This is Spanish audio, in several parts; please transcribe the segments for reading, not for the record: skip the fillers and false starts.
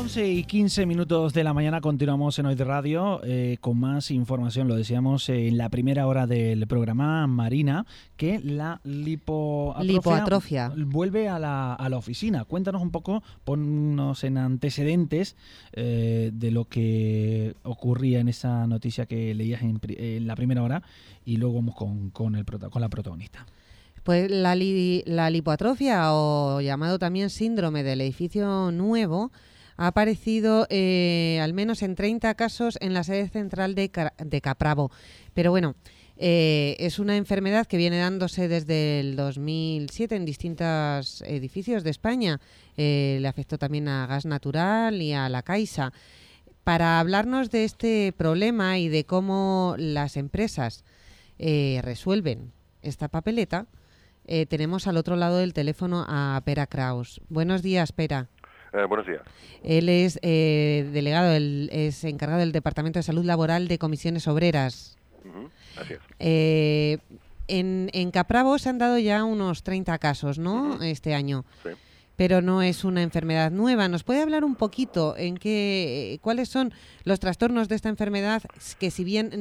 11:15 de la mañana continuamos en Hoy de Radio con más información. Lo decíamos en la primera hora del programa, Marina, que la lipoatrofia vuelve a la oficina. Cuéntanos un poco, ponnos en antecedentes de lo que ocurría en esa noticia que leías en la primera hora y luego vamos con la protagonista. Pues la lipoatrofia, o llamado también síndrome del edificio nuevo, ha aparecido al menos en 30 casos en la sede central de Caprabo. Pero bueno, es una enfermedad que viene dándose desde el 2007 en distintos edificios de España. Le afectó también a Gas Natural y a La Caixa. Para hablarnos de este problema y de cómo las empresas resuelven esta papeleta, tenemos al otro lado del teléfono a Pere Kraus. Buenos días, Pere. Buenos días. Él es delegado, él es encargado del Departamento de Salud Laboral de Comisiones Obreras. Así es. En Caprabo se han dado ya unos 30 casos, ¿no? Este año. Sí. Pero no es una enfermedad nueva. ¿Nos puede hablar un poquito cuáles son los trastornos de esta enfermedad, que si bien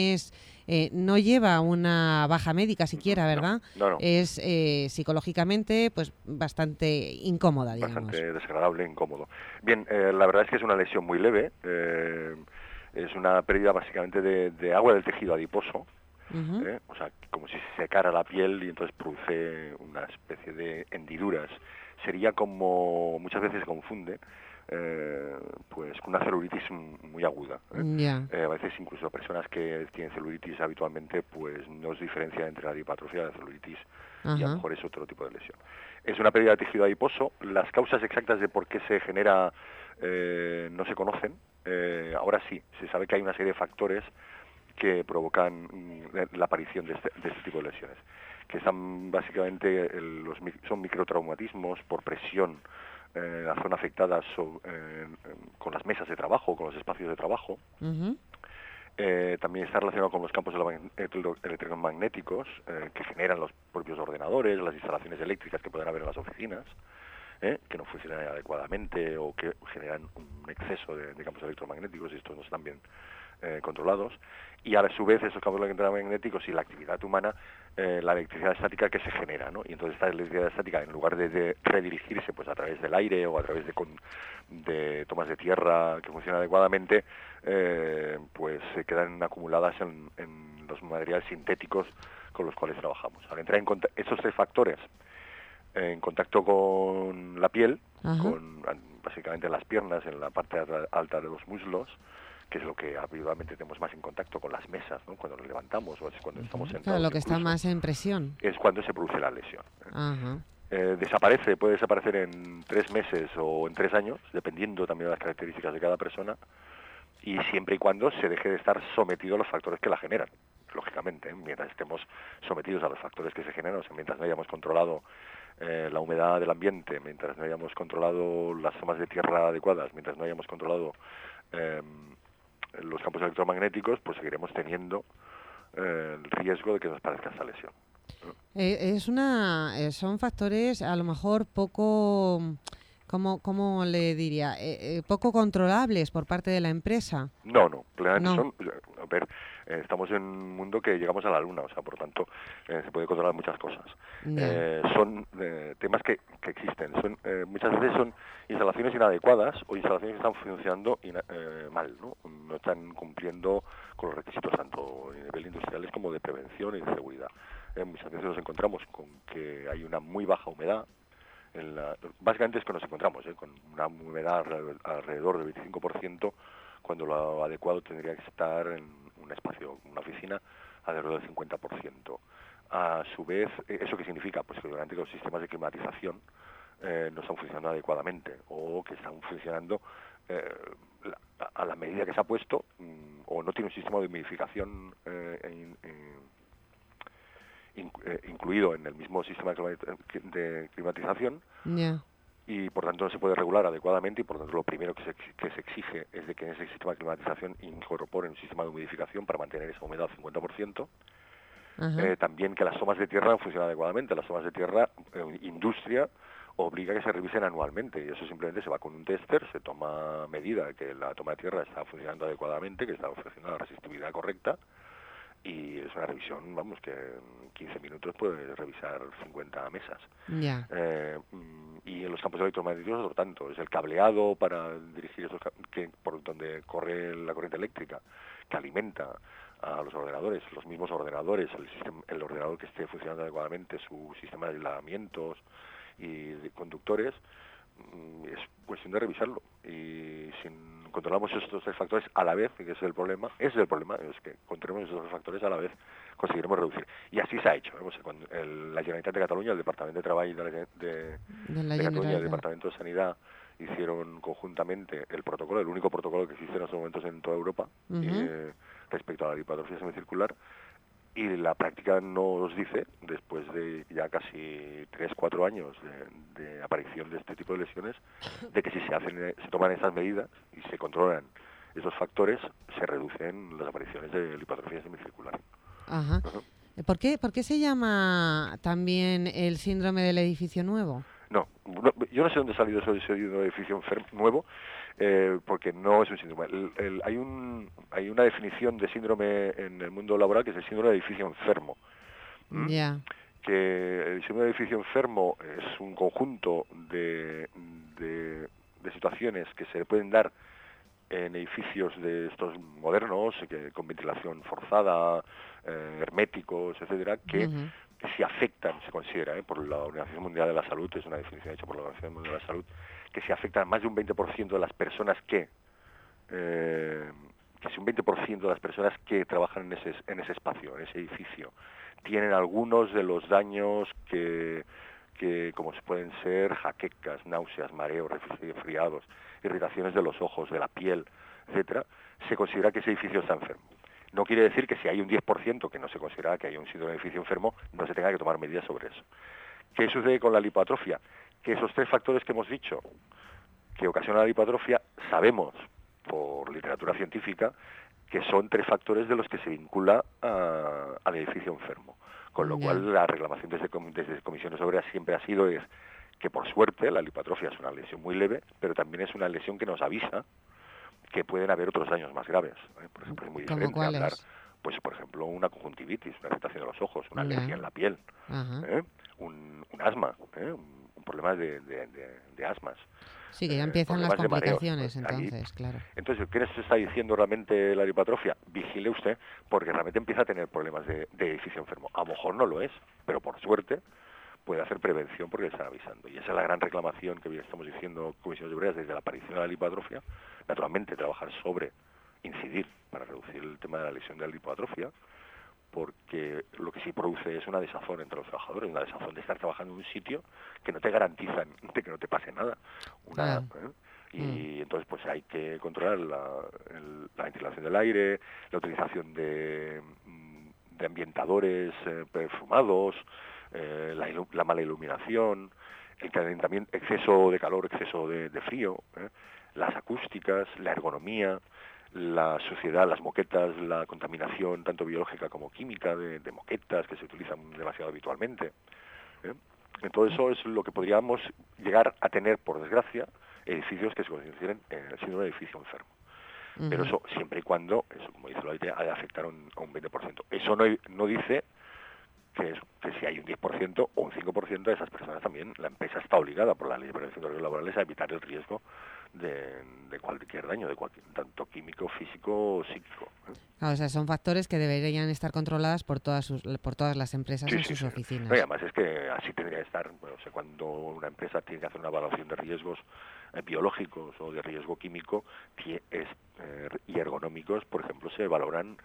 no lleva una baja médica siquiera, ¿verdad? No. Es psicológicamente pues bastante incómoda, digamos. Bastante desagradable, incómodo. Bien, la verdad es que es una lesión muy leve. Es una pérdida básicamente de agua del tejido adiposo. O sea, como si se secara la piel y entonces produce una especie de hendiduras. Sería como muchas veces se confunde pues con una celulitis muy aguda. A veces incluso personas que tienen celulitis habitualmente pues no se diferencia entre la lipoatrofia y la celulitis y a lo mejor es otro tipo de lesión. Es una pérdida de tejido adiposo. Las causas exactas de por qué se genera no se conocen. Ahora sí, se sabe que hay una serie de factores que provocan la aparición de este tipo de lesiones, que están básicamente son microtraumatismos por presión en la zona afectada con las mesas de trabajo, con los espacios de trabajo. También está relacionado con los campos electromagnéticos que generan los propios ordenadores, las instalaciones eléctricas que pueden haber en las oficinas, que no funcionan adecuadamente o que generan un exceso de campos electromagnéticos, y estos no están bien controlados. Y a su vez esos campos electromagnéticos y la actividad humana, la electricidad estática que se genera, ¿no? Y entonces esta electricidad estática, en lugar de redirigirse pues a través del aire o a través de tomas de tierra que funcionan adecuadamente, pues se quedan acumuladas en los materiales sintéticos con los cuales trabajamos. Al entrar en estos tres factores en contacto con la piel, con básicamente las piernas, en la parte alta de los muslos, que es lo que habitualmente tenemos más en contacto con las mesas, ¿no? Cuando nos levantamos o cuando estamos sentados. Claro, lo que está más en presión. Es cuando se produce la lesión. Puede desaparecer en 3 meses o en 3 años, dependiendo también de las características de cada persona, y siempre y cuando se deje de estar sometido a los factores que la generan, lógicamente, mientras estemos sometidos a los factores que se generan, o sea, mientras no hayamos controlado la humedad del ambiente, mientras no hayamos controlado las tomas de tierra adecuadas, mientras no hayamos controlado los campos electromagnéticos, pues seguiremos teniendo el riesgo de que nos parezca esta lesión. Son factores a lo mejor poco, ¿cómo le diría? Poco controlables por parte de la empresa. No, plenamente son. A ver, estamos en un mundo que llegamos a la luna, o sea, por tanto, se puede controlar muchas cosas. Son temas que existen. Muchas veces son instalaciones inadecuadas o instalaciones que están funcionando mal, ¿no? No están cumpliendo con los requisitos tanto a nivel industriales como de prevención y de seguridad. Muchas veces nos encontramos con que hay una muy baja humedad. Básicamente es que nos encontramos con una humedad alrededor del 25%, cuando lo adecuado tendría que estar en un espacio, una oficina, alrededor del 50%. A su vez, ¿eso qué significa? Pues que durante los sistemas de climatización no están funcionando adecuadamente, o que están funcionando a la medida que se ha puesto, o no tiene un sistema de humidificación incluido en el mismo sistema de climatización, y por tanto no se puede regular adecuadamente, y por tanto lo primero que se exige es de que en ese sistema de climatización incorporen un sistema de humidificación para mantener esa humedad al 50%. También que las tomas de tierra funcionen adecuadamente. Las tomas de tierra, industria obliga a que se revisen anualmente, y eso simplemente se va con un tester, se toma medida de que la toma de tierra está funcionando adecuadamente, que está ofreciendo la resistividad correcta, y es una revisión, vamos, que en 15 minutos puede revisar 50 mesas. Yeah. Y en los campos electromagnéticos otro tanto, es el cableado para dirigir esos por donde corre la corriente eléctrica, que alimenta a los ordenadores, los mismos ordenadores, el ordenador que esté funcionando adecuadamente, su sistema de aislamientos y de conductores, es cuestión de revisarlo, y si controlamos estos 3 factores a la vez, que es el problema, es que controlemos estos 3 factores a la vez, conseguiremos reducir. Y así se ha hecho. Cuando la Generalitat de Cataluña, el Departamento de Trabajo de Cataluña y el Departamento de Sanidad hicieron conjuntamente el protocolo, el único protocolo que existe en estos momentos en toda Europa, respecto a la lipoatrofia semicircular, y la práctica nos dice, después de ya casi 3-4 años de aparición de este tipo de lesiones, de que si se toman esas medidas y se controlan esos factores, se reducen las apariciones de lipoatrofia semicircular. Ajá. ¿Por qué se llama también el síndrome del edificio nuevo? No, yo no sé dónde ha salido ese síndrome del edificio nuevo, porque no es un síndrome. Hay una definición de síndrome en el mundo laboral que es el síndrome de edificio enfermo. Ya. Que el síndrome de edificio enfermo es un conjunto de situaciones que se pueden dar en edificios de estos modernos, con ventilación forzada, herméticos, etcétera, que si afectan, se considera, por la Organización Mundial de la Salud, es una definición hecha por la Organización Mundial de la Salud, que si afectan a más de un 20% de las personas que si un 20% de las personas que trabajan en ese espacio, en ese edificio, tienen algunos de los daños que como pueden ser jaquecas, náuseas, mareos, resfriados, irritaciones de los ojos, de la piel, etcétera, se considera que ese edificio está enfermo. No quiere decir que si hay un 10% que no se considera que hay un síndrome de edificio enfermo, no se tenga que tomar medidas sobre eso. ¿Qué sucede con la lipoatrofia? Que esos 3 factores que hemos dicho que ocasionan la lipoatrofia, sabemos por literatura científica que son 3 factores de los que se vincula al edificio enfermo. Con lo cual la reclamación desde comisiones obreras siempre ha sido que por suerte la lipoatrofia es una lesión muy leve, pero también es una lesión que nos avisa que pueden haber otros daños más graves. Por ejemplo, es muy diferente hablar, pues por ejemplo, una conjuntivitis, una afectación de los ojos, una alergia en la piel, un asma, un problema de asmas. Sí, que ya empiezan las complicaciones, entonces, claro. Entonces, ¿qué nos está diciendo realmente la lipoatrofia? Vigile usted, porque realmente empieza a tener problemas de edificio enfermo. A lo mejor no lo es, pero por suerte puede hacer prevención porque le están avisando. Y esa es la gran reclamación que estamos diciendo comisiones obreras desde la aparición de la lipoatrofia. Naturalmente, trabajar incidir para reducir el tema de la lesión de la lipoatrofia, porque lo que sí produce es una desazón entre los trabajadores, una desazón de estar trabajando en un sitio que no te garantizan de que no te pase nada. Y entonces pues hay que controlar la ventilación del aire, la utilización de ambientadores perfumados, la mala iluminación, el calentamiento, exceso de calor, exceso de frío, las acústicas, la ergonomía, la suciedad, las moquetas, la contaminación tanto biológica como química de moquetas que se utilizan demasiado habitualmente. Todo eso es lo que podríamos llegar a tener, por desgracia, edificios que se consideren el síndrome de edificio enfermo. Pero eso siempre y cuando, eso como dice la OIT, haya afectar a un 20%. Eso no dice que si hay un 10% o un 5% de esas personas también, la empresa está obligada por la Ley de Prevención de Riesgos Laborales a evitar el riesgo de cualquier daño, tanto químico, físico o psíquico. Claro, o sea, son factores que deberían estar controladas por todas las empresas en sus oficinas. No, y además es que así tendría que estar. Cuando una empresa tiene que hacer una evaluación de riesgos biológicos o de riesgo químico y ergonómicos, por ejemplo, se valoran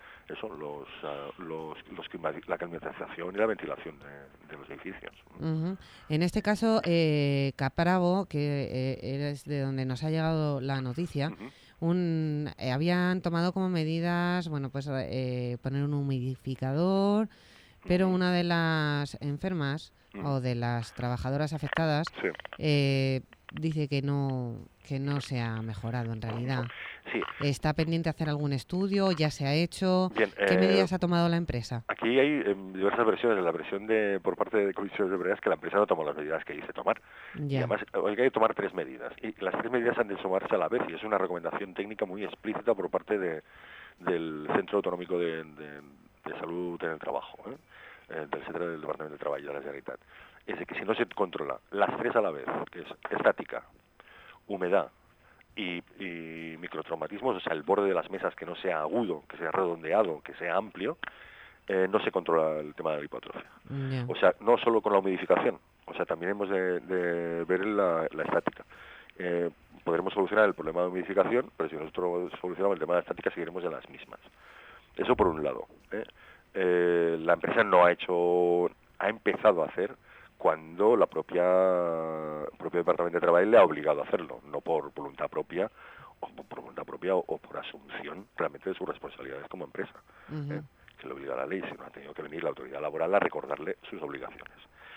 la climatización y la ventilación de los edificios. En este caso, Capravo, que es de donde nos ha llegado la noticia, habían tomado como medidas, poner un humidificador, pero una de las enfermas o de las trabajadoras afectadas dice que no se ha mejorado en realidad. Sí. ¿Está pendiente de hacer algún estudio? ¿Ya se ha hecho? Bien, ¿Qué medidas ha tomado la empresa? Aquí hay diversas versiones. La versión por parte de comisiones obreras es que la empresa no tomó las medidas que dice tomar. Y además hay que tomar 3 medidas. Y las 3 medidas han de sumarse a la vez, y es una recomendación técnica muy explícita por parte del Centro Autonómico de Salud en el Trabajo, del Centro del Departamento de Trabajo de la Generalitat. Es de que si no se controla las 3 a la vez, que es estática, humedad y microtraumatismos, o sea, el borde de las mesas que no sea agudo, que sea redondeado, que sea amplio, no se controla el tema de la hipotrofia. O sea, no solo con la humidificación, o sea, también hemos de ver la estática. Podremos solucionar el problema de humidificación, pero si nosotros solucionamos el tema de la estática, seguiremos en las mismas. Eso por un lado. La empresa ha empezado a hacer cuando el propio Departamento de Trabajo le ha obligado a hacerlo, no por voluntad propia o por asunción realmente de sus responsabilidades como empresa, que le obliga a la ley, sino ha tenido que venir la autoridad laboral a recordarle sus obligaciones.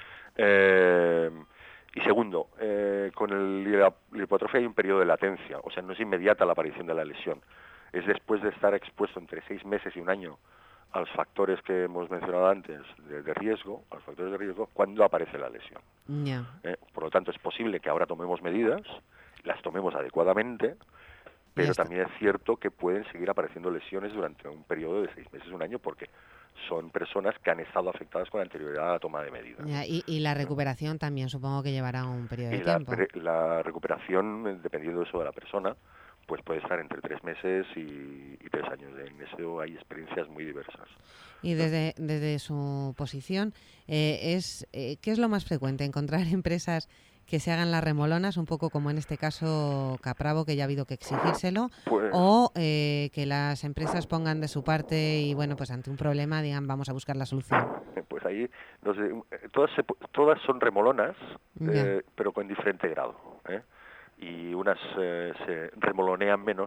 Y segundo, con la hipotrofia hay un periodo de latencia, o sea, no es inmediata la aparición de la lesión, es después de estar expuesto entre 6 meses y 1 año a los factores que hemos mencionado antes de riesgo, a los factores de riesgo, cuando aparece la lesión. Por lo tanto, es posible que ahora tomemos medidas, las tomemos adecuadamente, pero también es cierto que pueden seguir apareciendo lesiones durante un periodo de 6 meses, 1 año, porque son personas que han estado afectadas con anterioridad a la toma de medidas. Y la recuperación también supongo que llevará un periodo de tiempo. La recuperación, dependiendo de eso de la persona, pues puede estar entre 3 meses y 3 años. En eso hay experiencias muy diversas. Y desde su posición, ¿qué es lo más frecuente? ¿Encontrar empresas que se hagan las remolonas, un poco como en este caso Capravo, que ya ha habido que exigírselo, o que las empresas pongan de su parte y, bueno, pues ante un problema digan vamos a buscar la solución? Pues ahí, no sé, todas son remolonas, pero con diferente grado, y unas se remolonean menos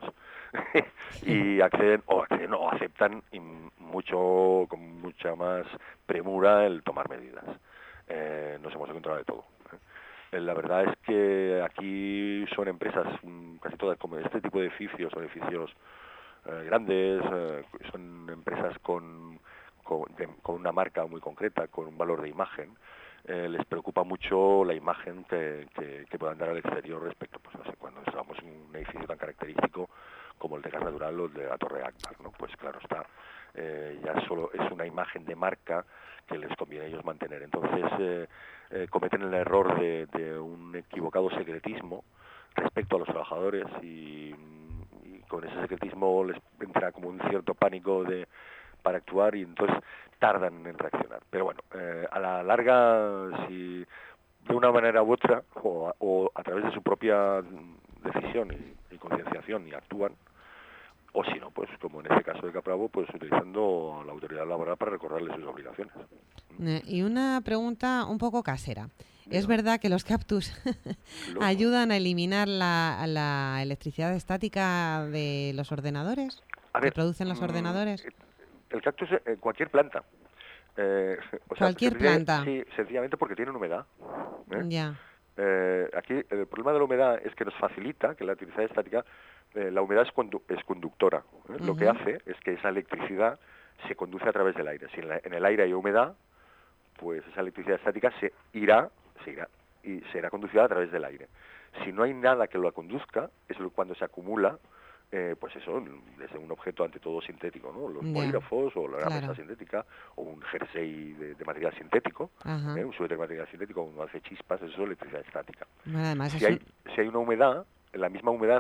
y acceden o aceptan con mucha más premura el tomar medidas. Nos hemos encontrado de todo. La verdad es que aquí son empresas, casi todas, como este tipo de edificios, son edificios grandes, son empresas con una marca muy concreta, con un valor de imagen. Les preocupa mucho la imagen que puedan dar al exterior respecto, pues no sé, cuando estamos en un edificio tan característico como el de Gas Natural o el de la Torre Agbar, ¿no? Pues claro está, ya solo es una imagen de marca que les conviene a ellos mantener. Entonces cometen el error de un equivocado secretismo respecto a los trabajadores y con ese secretismo les entra como un cierto pánico para actuar y entonces tardan en reaccionar. Pero bueno, a la larga, si de una manera u otra, o a través de su propia decisión y concienciación y actúan, o si no, pues como en este caso de Capravo, pues utilizando la autoridad laboral para recordarle sus obligaciones. Y una pregunta un poco casera. ¿Es verdad que los cactus ayudan a eliminar la electricidad estática de los ordenadores? ¿Que producen los ordenadores? El cactus, cualquier planta. ¿Cualquier planta? Sí, sencillamente porque tienen humedad. Ya. Aquí el problema de la humedad es que nos facilita que la electricidad estática, la humedad es conductora. Lo que hace es que esa electricidad se conduce a través del aire. Si en el aire hay humedad, pues esa electricidad estática se irá y será conducida a través del aire. Si no hay nada que lo conduzca, es cuando se acumula, pues eso, desde un objeto ante todo sintético, ¿no? Los bolígrafos o la mesa sintética o un jersey de material sintético, un suéter de material sintético, uno hace chispas, eso es electricidad estática. Además, si hay una humedad, la misma humedad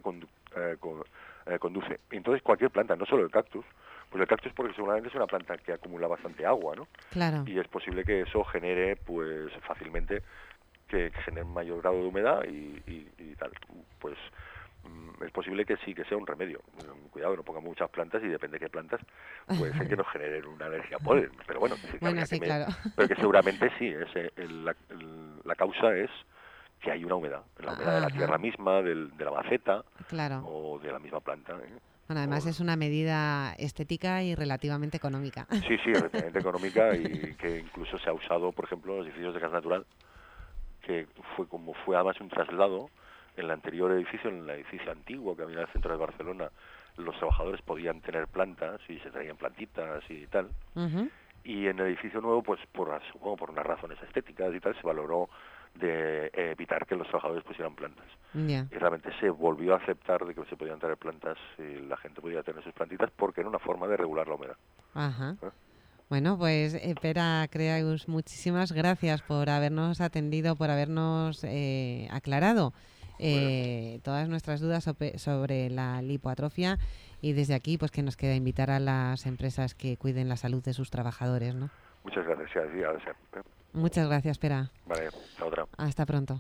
conduce. Entonces cualquier planta, no solo el cactus, pues el cactus porque seguramente es una planta que acumula bastante agua, ¿no? Claro. Y es posible que eso genere, pues fácilmente, que genere un mayor grado de humedad y tal. Pues es posible que sí, que sea un remedio. Cuidado, no pongamos muchas plantas y depende de qué plantas, puede ser que nos generen una alergia a polen. Pero bueno, claro. Pero que seguramente sí, la causa es que hay una humedad, la humedad de la tierra misma, de la maceta, o de la misma planta. Bueno, además es una medida estética y relativamente económica. Sí, relativamente económica y que incluso se ha usado, por ejemplo, en los edificios de gas natural, que fue además un traslado. En el anterior edificio, en el edificio antiguo que había en el centro de Barcelona, los trabajadores podían tener plantas y se traían plantitas y tal. Y en el edificio nuevo, pues supongo por unas razones estéticas y tal, se valoró de evitar que los trabajadores pusieran plantas. Yeah. Y realmente se volvió a aceptar de que se podían traer plantas y la gente podía tener sus plantitas porque era una forma de regular la humedad. Ajá. Bueno, pues Pere Creus, muchísimas gracias por habernos atendido, por habernos aclarado todas nuestras dudas sobre la lipoatrofia, y desde aquí pues que nos queda invitar a las empresas que cuiden la salud de sus trabajadores, ¿no? Muchas gracias. Muchas gracias, Pere. Vale, hasta otra. Hasta pronto.